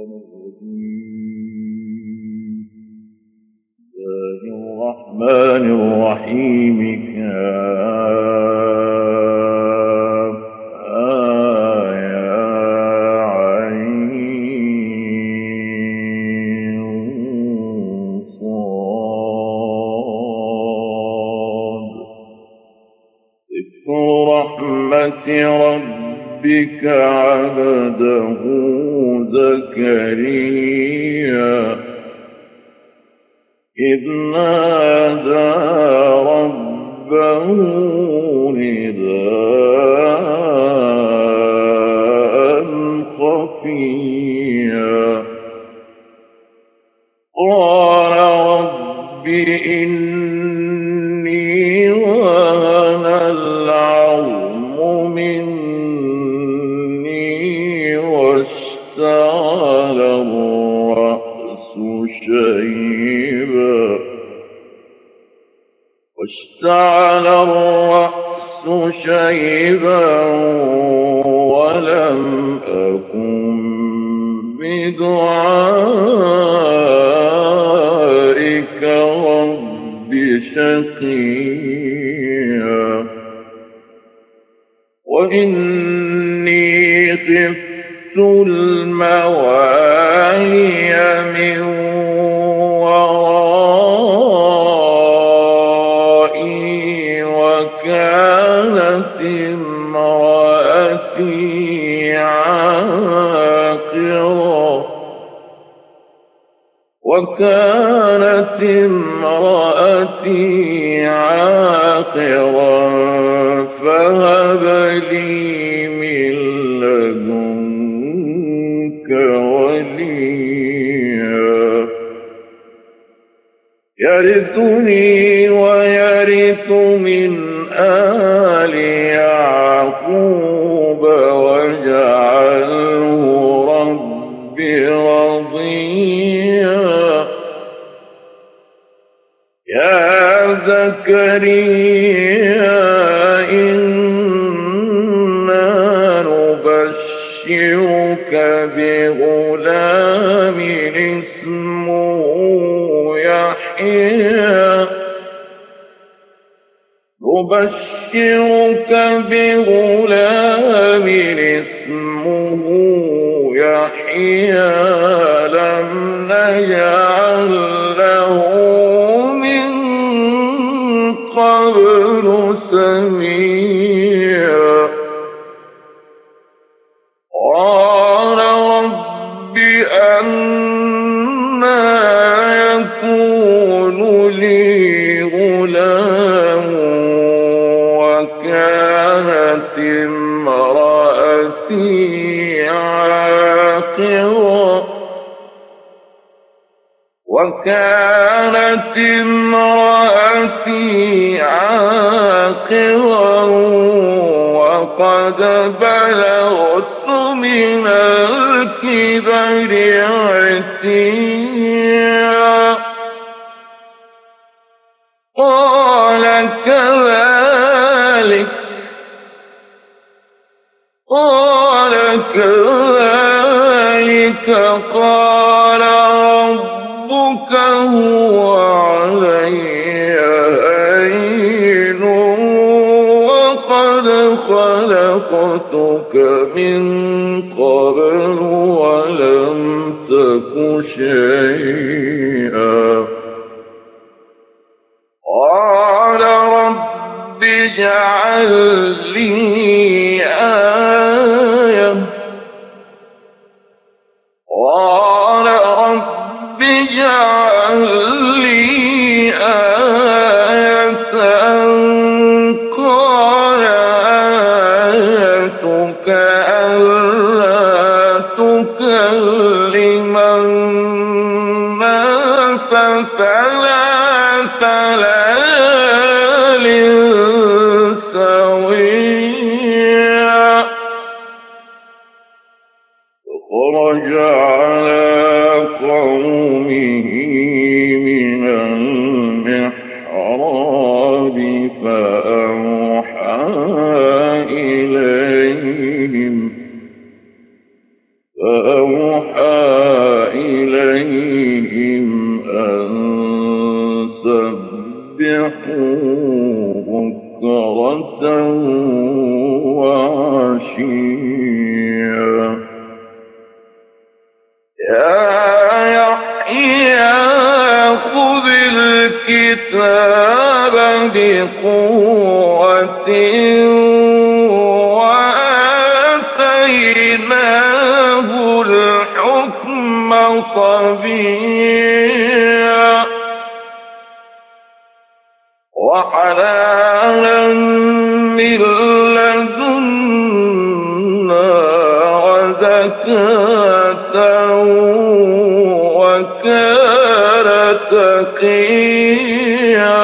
الله الرحمن الرحيم كافها يا عين صاد ذكر رحمة ربك عبده زكريا إذ نادى ربه نداء خفيا قال رب إني وهن العظم مني واشتعل الرأس شيبا ولم أكن بدعائك رب شقيا وإني خفت الموالي من ورائي وكانت امرأتي عاقرا فهب لي من لدنك وليا يرثني ويرث من آل يعقوب واجعله رب رضيا يا زكريا إنا نبشرك بغلام اسمه يحيى لم نجعل له من قبل سميا قال رب أنى يكون لي غلام وكانت امرأتي عاقرا وقد بلغت من الكبر عتيا قال كذلك قال ربك هو علي هين وقد خلقتك من قبل ولم تك شيئا قال رب اجعل لي آية قال رب اجعل لي آية قال آيتك ألا تكلم الناس ثلاث ليال سويا فخرج على قومه من المحراب فأوحى إليهم قوة وآتيناه الحكم صبيا وحنانا من لدنا وزكاة وكان تقيا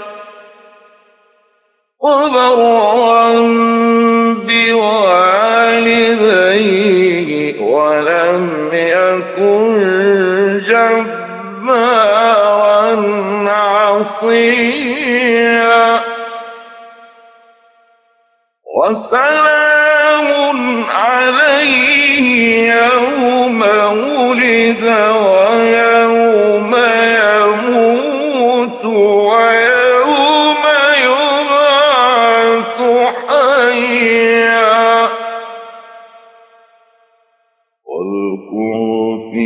وبرا بوالديه ولم يكن جبارا عصيا وسلام عليه يوم ولد ويوم يموت ويوم يبعث حيا واذكر في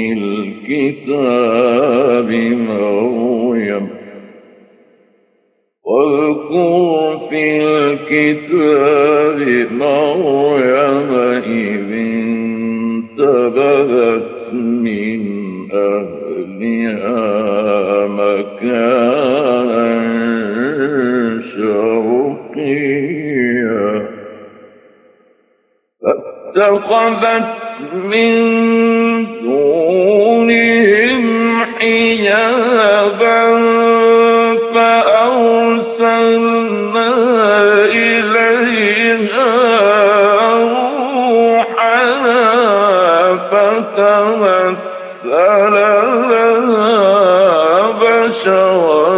الكتاب مريم إذ انتبذت من أهلها مكانا شرقيا فاتخذت من دونهم حجابا فأرسلنا إليها روحنا فتمثل لها بشرا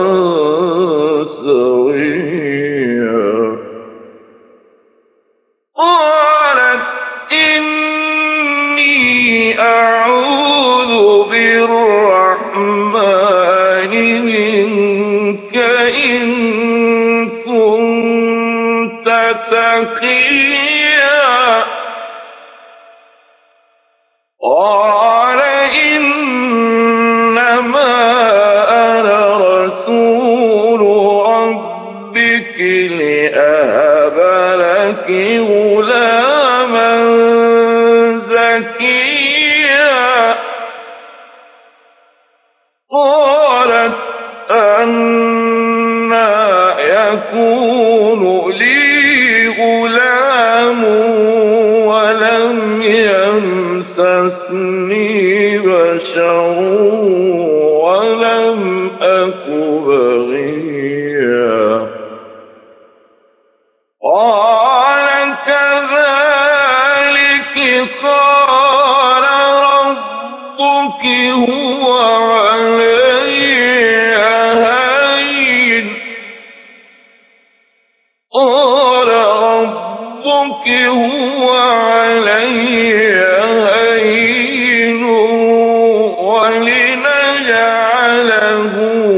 سويا قالت إني أعوذ بالرحمن منك إن كنت تقيا قال إنما أنا رسول ربك لأهب لك غلاما زكيا قالت أنى يكون لي غلام ولم يمسسني بشر ولم أك بغيا قال كذلك قال ربك هو علي هين قال ربك هو علي هين ولنجعله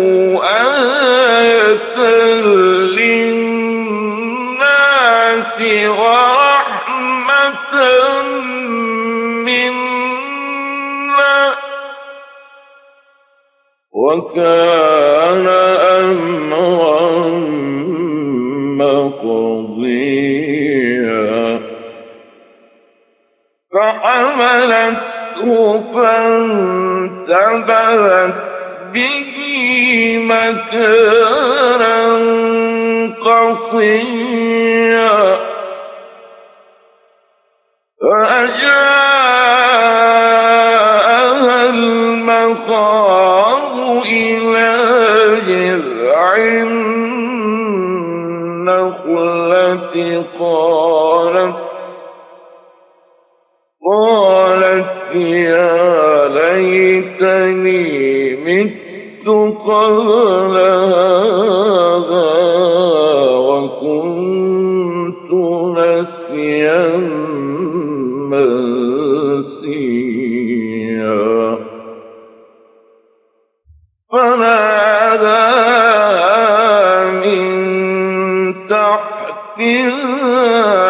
آية للناس ورحمة منا وكان أمرا مقضيا فحملته فانتبذت به مكانا قصيا فأجاءها المخاض إلى جذع النخلة قالت يا ليتني مت قبل هذا وكنت نسيا منسيا فناداها من تحتها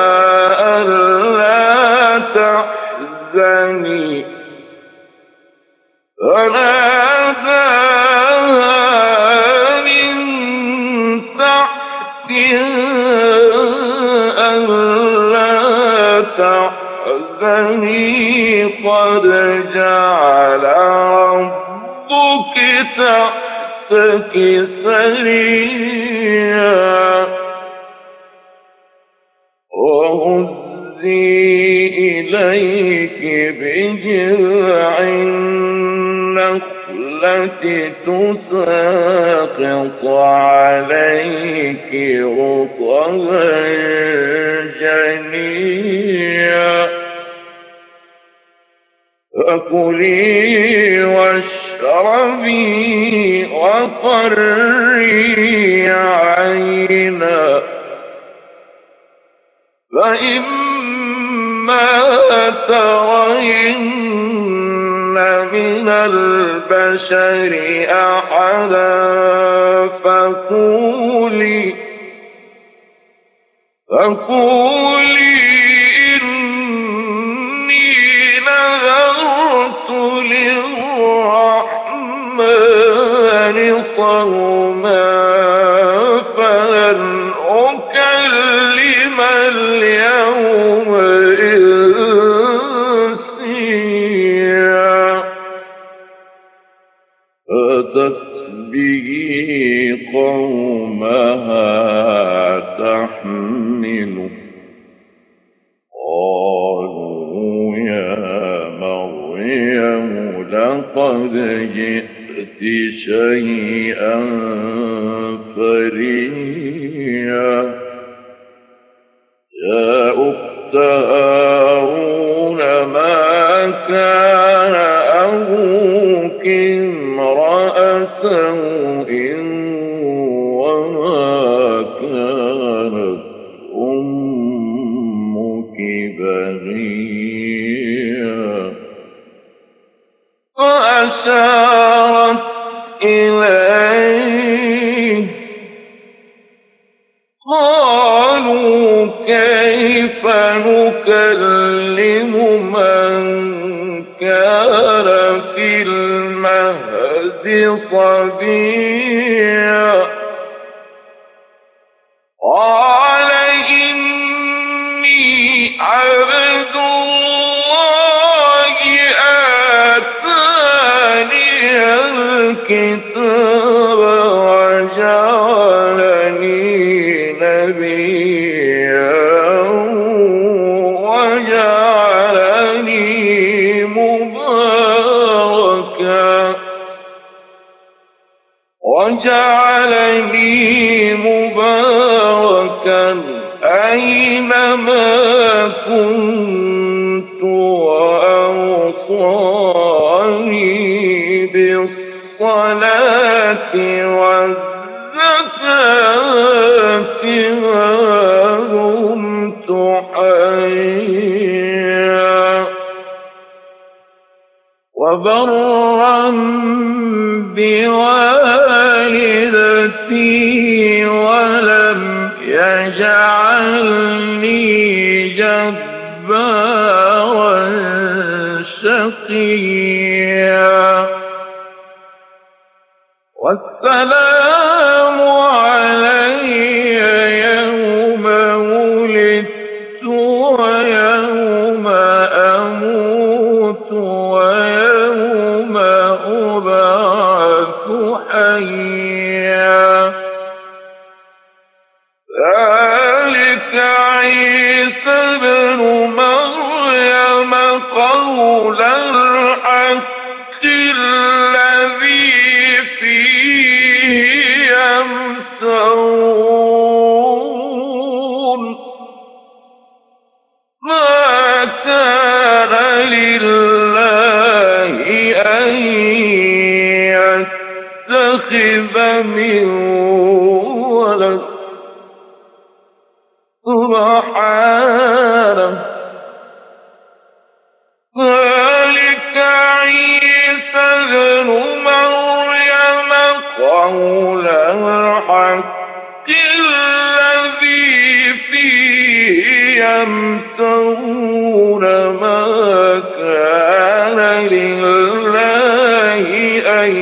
ألا تحزني فناداها من جعل ربك تحتك سريا وهزي إليك بجذع النخلة تساقط عليك رطبا جنيا فكلي واشربي وقري عينا فإما ترين من البشر أحدا فقولي إني نذرت للرحمن صوما فلن أكلم اليوم إنسيا فأتت به قومها تحمله قالوا يا مريم لقد جئت شيئا فريا يا أخت هارون ما كان أبوك امرأ سوء وما كانت أمك بغيا فأشارت إليه قالوا كيف نكلم من كان في المهد صبيا قال إني عبد الله آتاني الكتاب وجعلني نبيا وجعلني مباركا أينما كنت وأوصاني بالصلاة والزكاة ما دمت حيا وبرا بوالدتي ولم يجعلني جبارا شقيا والسلام علي يوم ولدت ويوم أموت ويوم أبعث حيا ذلك عيسى ابن مريم قول الحق الذي فيه يمترون ما كان لله أن يتخذ من ولد سبحانه ذلك عيسى ابن مريم قول الحق الذي فيه يمترون ما كان لله أن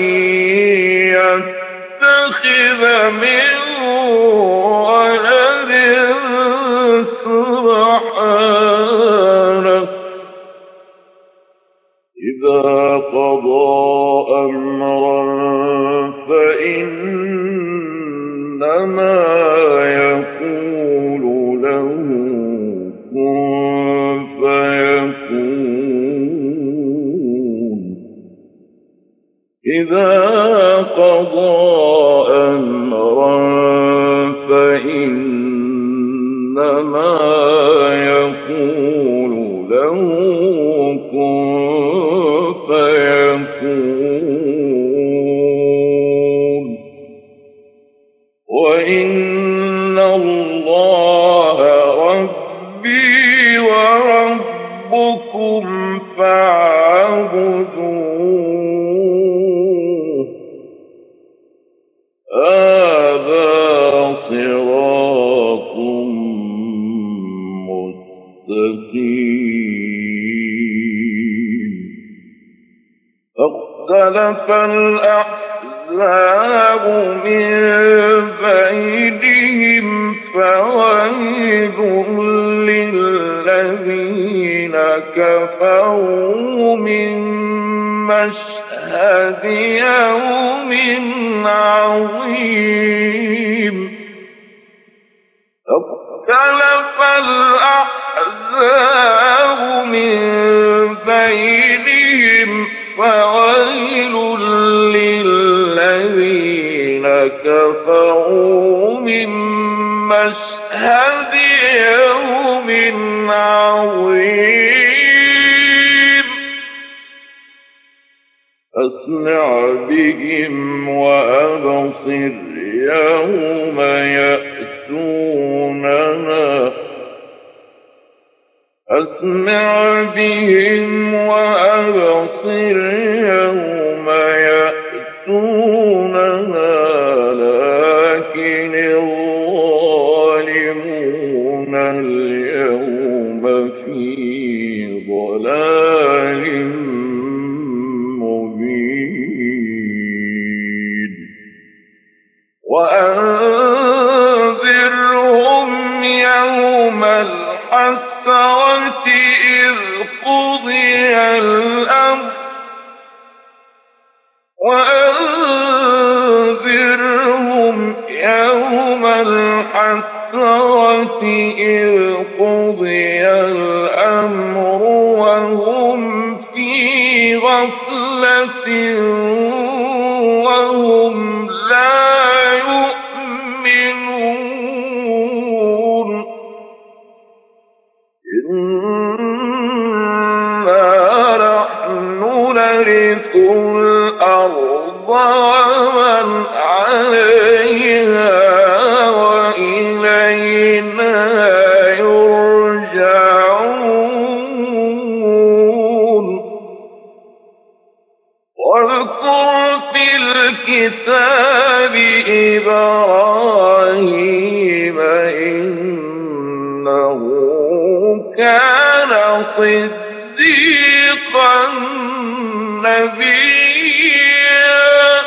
يتخذ من ولد سبحانه إذا قضى أمرا فإنما يقول له كن فيكون. إذا قضى أمرا فإنما يقول له كن فيكون. وإن الله ربي وربكم فاعبدوه. هذا صراط مستقيم. فاختلف الأحزاب من بينهم فويل للذين كفروا من مشهد يوم عظيم. اختلف الأحزاب من بينهم فويل للذين كفروا من مشهد يوم عظيم. أسمع بهم وأبصر يوم يأتوننا. أسمع بهم وأبصر يوم يأتوننا. لكن الظالمون اليوم في ضلال مبين. وأنذرهم يوم الحسرة إذ قضي الأمر. وأنذرهم يوم الحسرة إذ قضي الأمر وهم في غفلة وهم لا يؤمنون. إنا نحن نرث الأرض ومن عليها وإلينا يرجعون. واذكر في الكتاب إبراهيم إنه كان صديقا نبيا.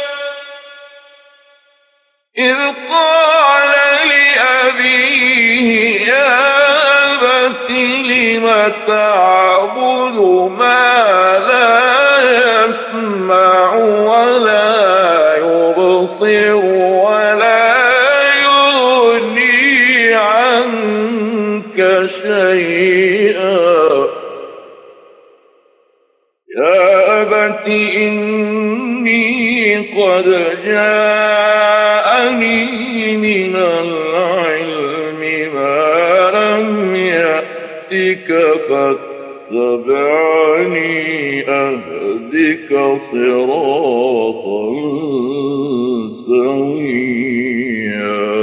إذ قال لأبيه يا أبت لم تعبد ما لا يسمع ولا يبصر ولا يغني عنك شيئا. يا أبت إني قد جاءني من العلم ما لم يأتك فاتبعني أهدك صراطا سويا.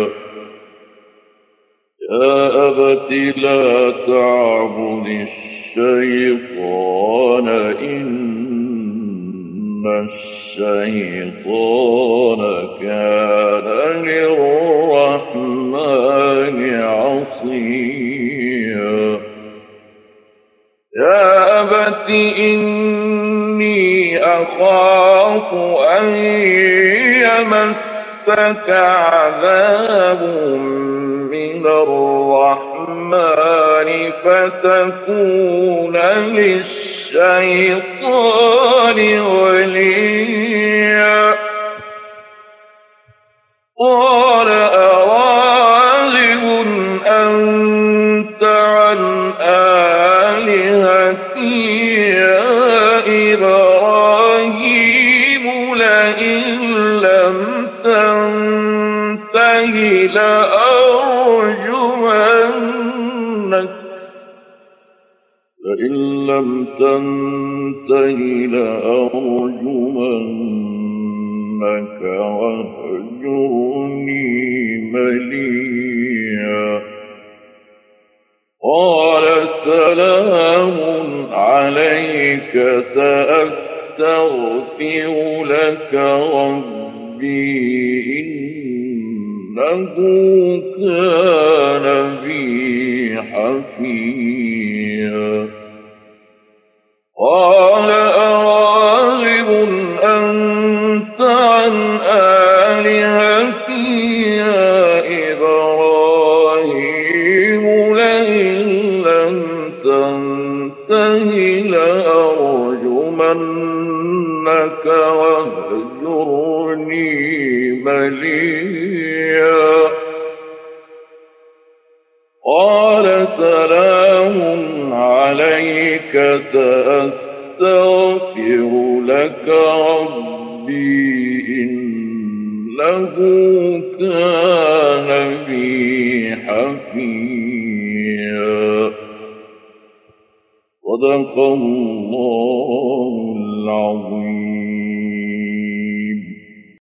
يا أبت لا تعبد الشيطان إن الشيطان كان للرحمن عصيا. يا أبت إني أخاف أن يمسك عذاب من الرحمن فتكون للشيطان الشيطان وليا قال أراغب أنت عن آلهتي يا إبراهيم لئن لم تنته لأرجمنك واهجرني مليا قال سلام عليك سأستغفر لك ربي إنه كان بي حفيا قال أراغب أنت عن آلهتي يا إبراهيم لئن لم تنته لأرجمنك واهجرني مليا قال سلام عليك سأستغفر لك ربي إنه كان بي حفيا صدق الله العظيم.